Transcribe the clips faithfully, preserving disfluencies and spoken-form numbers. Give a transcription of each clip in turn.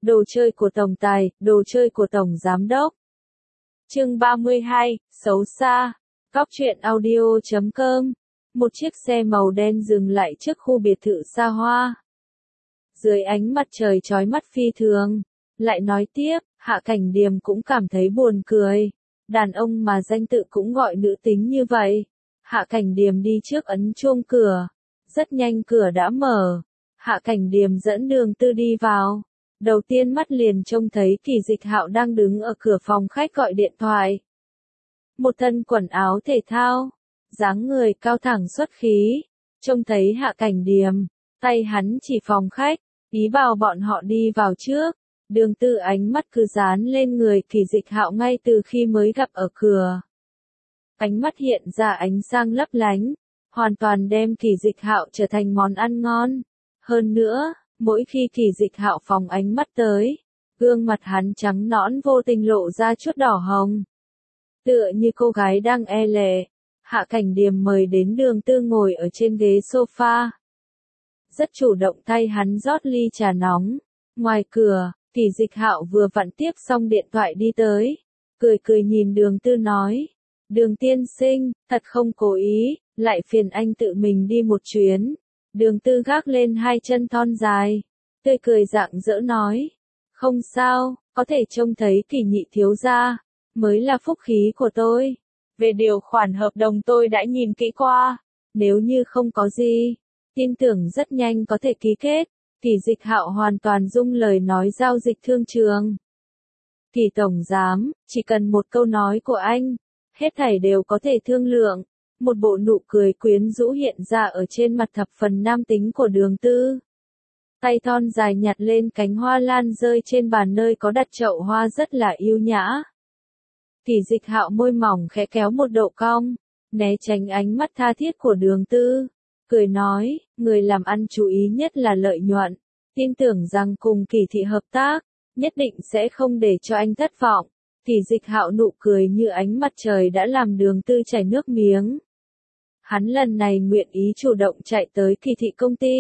Đồ chơi của tổng tài, đồ chơi của tổng giám đốc. Chương ba mươi hai, xấu xa. Cóc truyện audio chấm com. Một chiếc xe màu đen dừng lại trước khu biệt thự xa hoa. Dưới ánh mặt trời chói mắt phi thường. Lại nói tiếp, Hạ Cảnh Điềm cũng cảm thấy buồn cười. Đàn ông mà danh tự cũng gọi nữ tính như vậy. Hạ Cảnh Điềm đi trước ấn chuông cửa. Rất nhanh cửa đã mở. Hạ Cảnh Điềm dẫn Đường Tư đi vào. Đầu tiên mắt liền trông thấy Kỳ Dịch Hạo đang đứng ở cửa phòng khách gọi điện thoại. Một thân quần áo thể thao, dáng người cao thẳng xuất khí, trông thấy Hạ Cảnh Điềm, tay hắn chỉ phòng khách, ý bảo bọn họ đi vào trước. Đường Tư ánh mắt cứ dán lên người Kỳ Dịch Hạo ngay từ khi mới gặp ở cửa. Ánh mắt hiện ra ánh sang lấp lánh, hoàn toàn đem Kỳ Dịch Hạo trở thành món ăn ngon. Hơn nữa, mỗi khi Kỳ Dịch Hạo phóng ánh mắt tới, gương mặt hắn trắng nõn vô tình lộ ra chút đỏ hồng. Tựa như cô gái đang e lệ, Hạ Cảnh Điềm mời đến Đường Tư ngồi ở trên ghế sofa. Rất chủ động thay hắn rót ly trà nóng. Ngoài cửa, Kỳ Dịch Hạo vừa vặn tiếp xong điện thoại đi tới, cười cười nhìn Đường Tư nói: "Đường tiên sinh, thật không cố ý, lại phiền anh tự mình đi một chuyến." Đường Tư gác lên hai chân thon dài, tươi cười rạng rỡ nói: "Không sao, có thể trông thấy Kỳ nhị thiếu gia, mới là phúc khí của tôi. Về điều khoản hợp đồng tôi đã nhìn kỹ qua, nếu như không có gì, tin tưởng rất nhanh có thể ký kết." Kỳ Dịch Hạo hoàn toàn dung lời nói giao dịch thương trường. "Kỳ tổng giám, chỉ cần một câu nói của anh, hết thảy đều có thể thương lượng." Một bộ nụ cười quyến rũ hiện ra ở trên mặt thập phần nam tính của Đường Tư. Tay thon dài nhặt lên cánh hoa lan rơi trên bàn nơi có đặt chậu hoa rất là yêu nhã. Kỳ Dịch Hạo môi mỏng khẽ kéo một độ cong, né tránh ánh mắt tha thiết của Đường Tư, cười nói: "Người làm ăn chú ý nhất là lợi nhuận, tin tưởng rằng cùng Kỳ thị hợp tác, nhất định sẽ không để cho anh thất vọng." Kỳ Dịch Hạo nụ cười như ánh mặt trời đã làm Đường Tư chảy nước miếng. Hắn lần này nguyện ý chủ động chạy tới Kỳ thị công ty.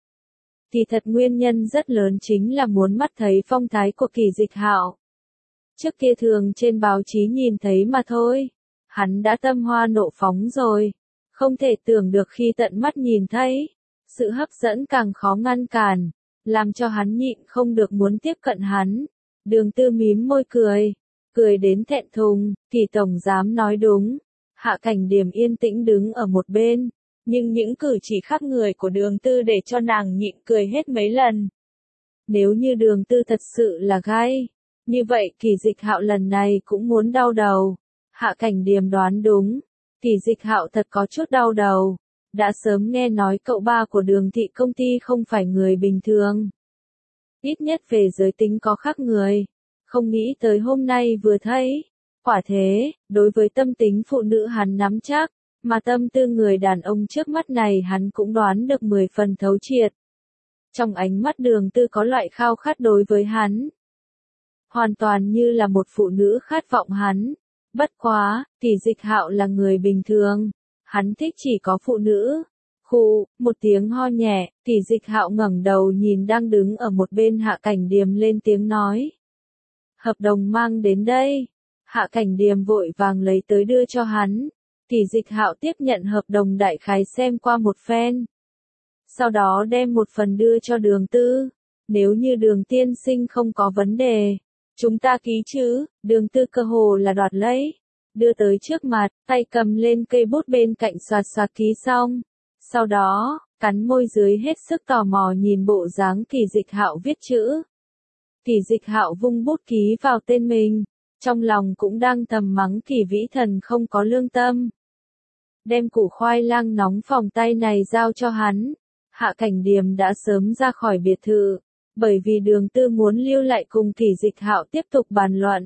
Kỳ thật nguyên nhân rất lớn chính là muốn mắt thấy phong thái của Kỳ Dịch Hạo. Trước kia thường trên báo chí nhìn thấy mà thôi, hắn đã tâm hoa nộ phóng rồi, không thể tưởng được khi tận mắt nhìn thấy, sự hấp dẫn càng khó ngăn cản, làm cho hắn nhịn không được muốn tiếp cận hắn. Đường Tư mím môi cười, cười đến thẹn thùng. Kỳ tổng giám nói đúng. Hạ Cảnh Điềm yên tĩnh đứng ở một bên, nhưng những cử chỉ khác người của Đường Tư để cho nàng nhịn cười hết mấy lần. Nếu như Đường Tư thật sự là gai, như vậy Kỳ Dịch Hạo lần này cũng muốn đau đầu. Hạ Cảnh Điềm đoán đúng, Kỳ Dịch Hạo thật có chút đau đầu, đã sớm nghe nói cậu ba của Đường thị công ty không phải người bình thường. Ít nhất về giới tính có khác người, không nghĩ tới hôm nay vừa thấy. Quả thế, đối với tâm tính phụ nữ hắn nắm chắc, mà tâm tư người đàn ông trước mắt này hắn cũng đoán được mười phần thấu triệt. Trong ánh mắt Đường Tư có loại khao khát đối với hắn. Hoàn toàn như là một phụ nữ khát vọng hắn. Bất quá, Kỳ Dịch Hạo là người bình thường, hắn thích chỉ có phụ nữ. Khụ, một tiếng ho nhẹ, Kỳ Dịch Hạo ngẩng đầu nhìn đang đứng ở một bên Hạ Cảnh Điềm lên tiếng nói: "Hợp đồng mang đến đây." Hạ Cảnh Điềm vội vàng lấy tới đưa cho hắn. Kỳ Dịch Hạo tiếp nhận hợp đồng đại khái xem qua một phen. Sau đó đem một phần đưa cho Đường Tư. "Nếu như Đường tiên sinh không có vấn đề, chúng ta ký chứ?" Đường Tư cơ hồ là đoạt lấy, đưa tới trước mặt, tay cầm lên cây bút bên cạnh xoạt xoạt ký xong. Sau đó, cắn môi dưới hết sức tò mò nhìn bộ dáng Kỳ Dịch Hạo viết chữ. Kỳ Dịch Hạo vung bút ký vào tên mình, trong lòng cũng đang thầm mắng Kỳ Vĩ Thần không có lương tâm. Đem củ khoai lang nóng phòng tay này giao cho hắn. Hạ Cảnh Điềm đã sớm ra khỏi biệt thự, bởi vì Đường Tư muốn lưu lại cùng Kỳ Dịch Hạo tiếp tục bàn luận.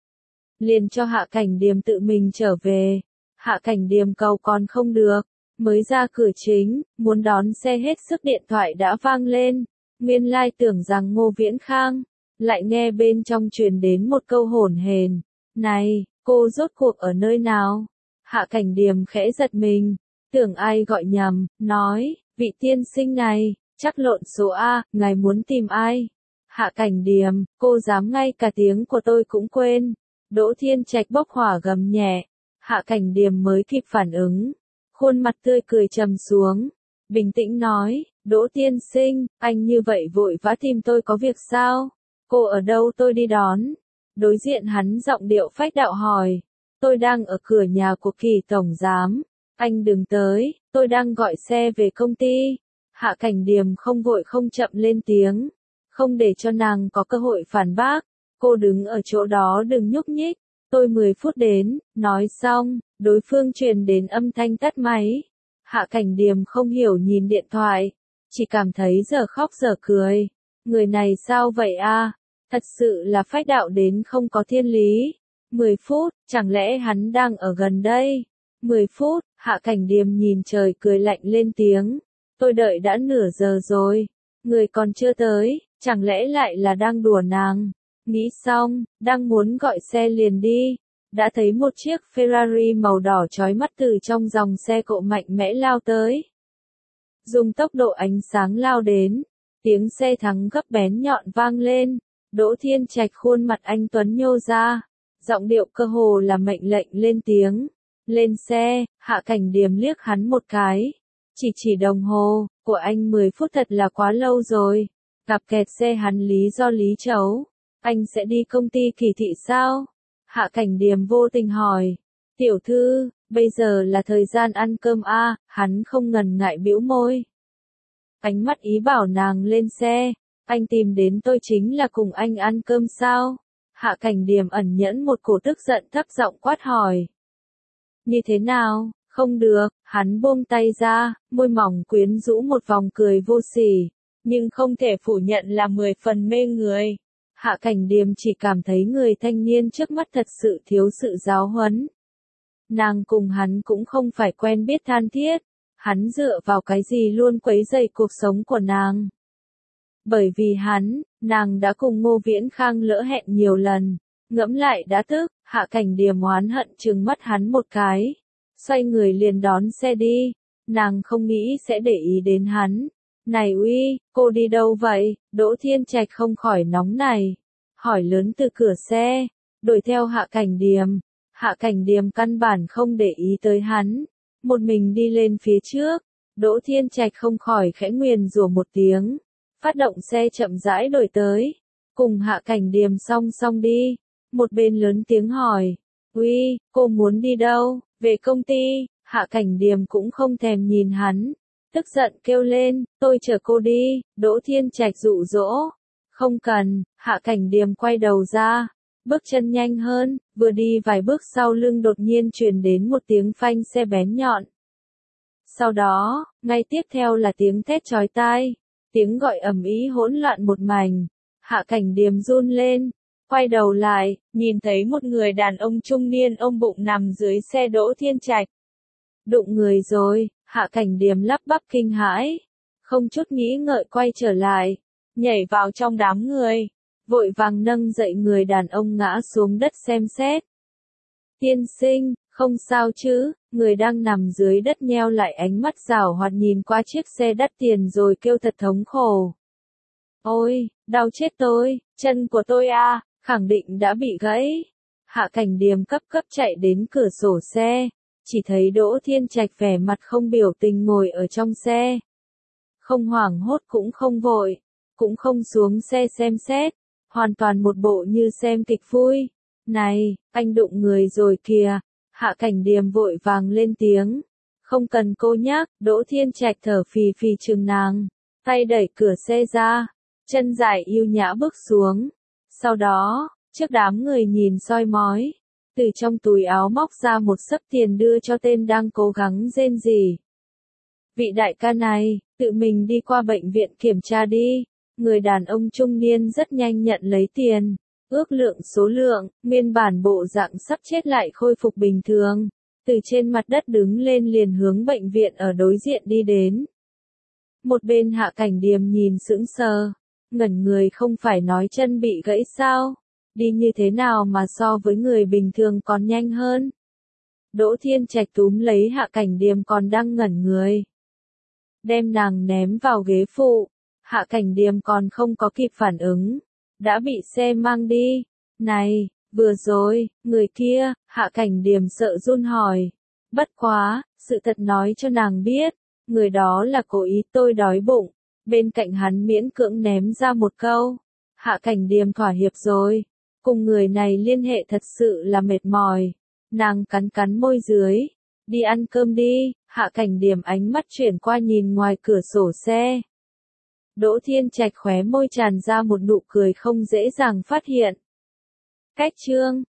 Liền cho Hạ Cảnh Điềm tự mình trở về. Hạ Cảnh Điềm cầu còn không được, mới ra cửa chính, muốn đón xe hết sức điện thoại đã vang lên. Nguyên lai tưởng rằng Ngô Viễn Khang, lại nghe bên trong truyền đến một câu hổn hển: "Này, cô rốt cuộc ở nơi nào?" Hạ Cảnh Điềm khẽ giật mình, tưởng ai gọi nhầm, nói: "Vị tiên sinh này, chắc lộn số A, ngài muốn tìm ai?" Hạ Cảnh Điềm, cô dám ngay cả tiếng của tôi cũng quên. Đỗ Thiên Trạch bốc hỏa gầm nhẹ. Hạ Cảnh Điềm mới kịp phản ứng. Khuôn mặt tươi cười trầm xuống. Bình tĩnh nói, Đỗ tiên sinh, anh như vậy vội vã tìm tôi có việc sao? Cô ở đâu tôi đi đón? Đối diện hắn giọng điệu phách đạo hỏi. Tôi đang ở cửa nhà của Kỳ tổng giám. Anh đừng tới, tôi đang gọi xe về công ty. Hạ Cảnh Điềm không vội không chậm lên tiếng. Không để cho nàng có cơ hội phản bác. Cô đứng ở chỗ đó đừng nhúc nhích. Tôi mười phút đến, nói xong, đối phương truyền đến âm thanh tắt máy. Hạ Cảnh Điềm không hiểu nhìn điện thoại. Chỉ cảm thấy giờ khóc giờ cười. Người này sao vậy a? Thật sự là phách đạo đến không có thiên lý. mười phút, chẳng lẽ hắn đang ở gần đây? mười phút, Hạ Cảnh Điềm nhìn trời cười lạnh lên tiếng. Tôi đợi đã nửa giờ rồi. Người còn chưa tới, chẳng lẽ lại là đang đùa nàng? Nghĩ xong, đang muốn gọi xe liền đi. Đã thấy một chiếc Ferrari màu đỏ chói mắt từ trong dòng xe cộ mạnh mẽ lao tới. Dùng tốc độ ánh sáng lao đến. Tiếng xe thắng gấp bén nhọn vang lên. Đỗ Thiên Trạch khuôn mặt anh tuấn nhô ra. Giọng điệu cơ hồ là mệnh lệnh lên tiếng. Lên xe, Hạ Cảnh Điềm liếc hắn một cái. Chỉ chỉ đồng hồ, của anh mười phút thật là quá lâu rồi. Gặp kẹt xe hắn lý do lý chấu. Anh sẽ đi công ty Kỳ thị sao? Hạ Cảnh Điềm vô tình hỏi. Tiểu thư, bây giờ là thời gian ăn cơm a, à, hắn không ngần ngại bĩu môi. Ánh mắt ý bảo nàng lên xe. Anh tìm đến tôi chính là cùng anh ăn cơm sao? Hạ Cảnh Điềm ẩn nhẫn một cổ tức giận thấp giọng quát hỏi. Như thế nào? Không được, hắn buông tay ra, môi mỏng quyến rũ một vòng cười vô sỉ, nhưng không thể phủ nhận là mười phần mê người. Hạ Cảnh Điềm chỉ cảm thấy người thanh niên trước mắt thật sự thiếu sự giáo huấn. Nàng cùng hắn cũng không phải quen biết than thiết, hắn dựa vào cái gì luôn quấy rầy cuộc sống của nàng. Bởi vì hắn, nàng đã cùng Ngô Viễn Khang lỡ hẹn nhiều lần, ngẫm lại đã tức, Hạ Cảnh Điềm oán hận trừng mắt hắn một cái. Xoay người liền đón xe đi, nàng không nghĩ sẽ để ý đến hắn. Này uy, cô đi đâu vậy? Đỗ Thiên Trạch không khỏi nóng này. Hỏi lớn từ cửa xe, đuổi theo Hạ Cảnh Điềm. Hạ Cảnh Điềm căn bản không để ý tới hắn. Một mình đi lên phía trước, Đỗ Thiên Trạch không khỏi khẽ nguyền rủa một tiếng. Phát động xe chậm rãi đổi tới. Cùng Hạ Cảnh Điềm song song đi. Một bên lớn tiếng hỏi. Uy, cô muốn đi đâu? Về công ty. Hạ Cảnh Điềm cũng không thèm nhìn hắn. Tức giận kêu lên, tôi chở cô đi. Đỗ Thiên Trạch dụ dỗ. Không cần. Hạ Cảnh Điềm quay đầu ra. Bước chân nhanh hơn. Vừa đi vài bước sau lưng đột nhiên truyền đến một tiếng phanh xe bén nhọn. Sau đó, ngay tiếp theo là tiếng thét chói tai. Tiếng gọi ầm ĩ hỗn loạn một mảnh. Hạ Cảnh Điềm run lên. Quay đầu lại, nhìn thấy một người đàn ông trung niên ôm bụng nằm dưới xe Đỗ Thiên Trạch. Đụng người rồi, Hạ Cảnh Điềm lắp bắp kinh hãi. Không chút nghĩ ngợi quay trở lại. Nhảy vào trong đám người. Vội vàng nâng dậy người đàn ông ngã xuống đất xem xét. Tiên sinh, không sao chứ? Người đang nằm dưới đất nheo lại ánh mắt giảo hoạt nhìn qua chiếc xe đắt tiền rồi kêu thật thống khổ. Ôi, đau chết tôi, chân của tôi à, khẳng định đã bị gãy. Hạ Cảnh Điềm cấp cấp chạy đến cửa sổ xe, chỉ thấy Đỗ Thiên Trạch vẻ mặt không biểu tình ngồi ở trong xe. Không hoảng hốt cũng không vội, cũng không xuống xe xem xét, hoàn toàn một bộ như xem kịch vui. Này, anh đụng người rồi kìa. Hạ Cảnh Điềm vội vàng lên tiếng. Không cần cô nhắc, Đỗ Thiên Trạch thở phì phì chừng nàng. Tay đẩy cửa xe ra, chân dài yêu nhã bước xuống. Sau đó, trước đám người nhìn soi mói, từ trong túi áo móc ra một xấp tiền đưa cho tên đang cố gắng rên rỉ. Vị đại ca này, tự mình đi qua bệnh viện kiểm tra đi. Người đàn ông trung niên rất nhanh nhận lấy tiền. Ước lượng số lượng, nguyên bản bộ dạng sắp chết lại khôi phục bình thường. Từ trên mặt đất đứng lên liền hướng bệnh viện ở đối diện đi đến. Một bên Hạ Cảnh Điềm nhìn sững sờ, ngẩn người không phải nói chân bị gãy sao? Đi như thế nào mà so với người bình thường còn nhanh hơn? Đỗ Thiên Trạch túm lấy Hạ Cảnh Điềm còn đang ngẩn người. Đem nàng ném vào ghế phụ, Hạ Cảnh Điềm còn không có kịp phản ứng, đã bị xe mang đi. Này, vừa rồi, người kia, Hạ Cảnh Điềm sợ run hỏi. Bất quá, sự thật nói cho nàng biết, người đó là cố ý tôi đói bụng. Bên cạnh hắn miễn cưỡng ném ra một câu. Hạ Cảnh Điềm thỏa hiệp rồi. Cùng người này liên hệ thật sự là mệt mỏi. Nàng cắn cắn môi dưới. Đi ăn cơm đi. Hạ Cảnh Điềm ánh mắt chuyển qua nhìn ngoài cửa sổ xe. Đỗ Thiên Trạch khóe môi tràn ra một nụ cười không dễ dàng phát hiện. Cách chương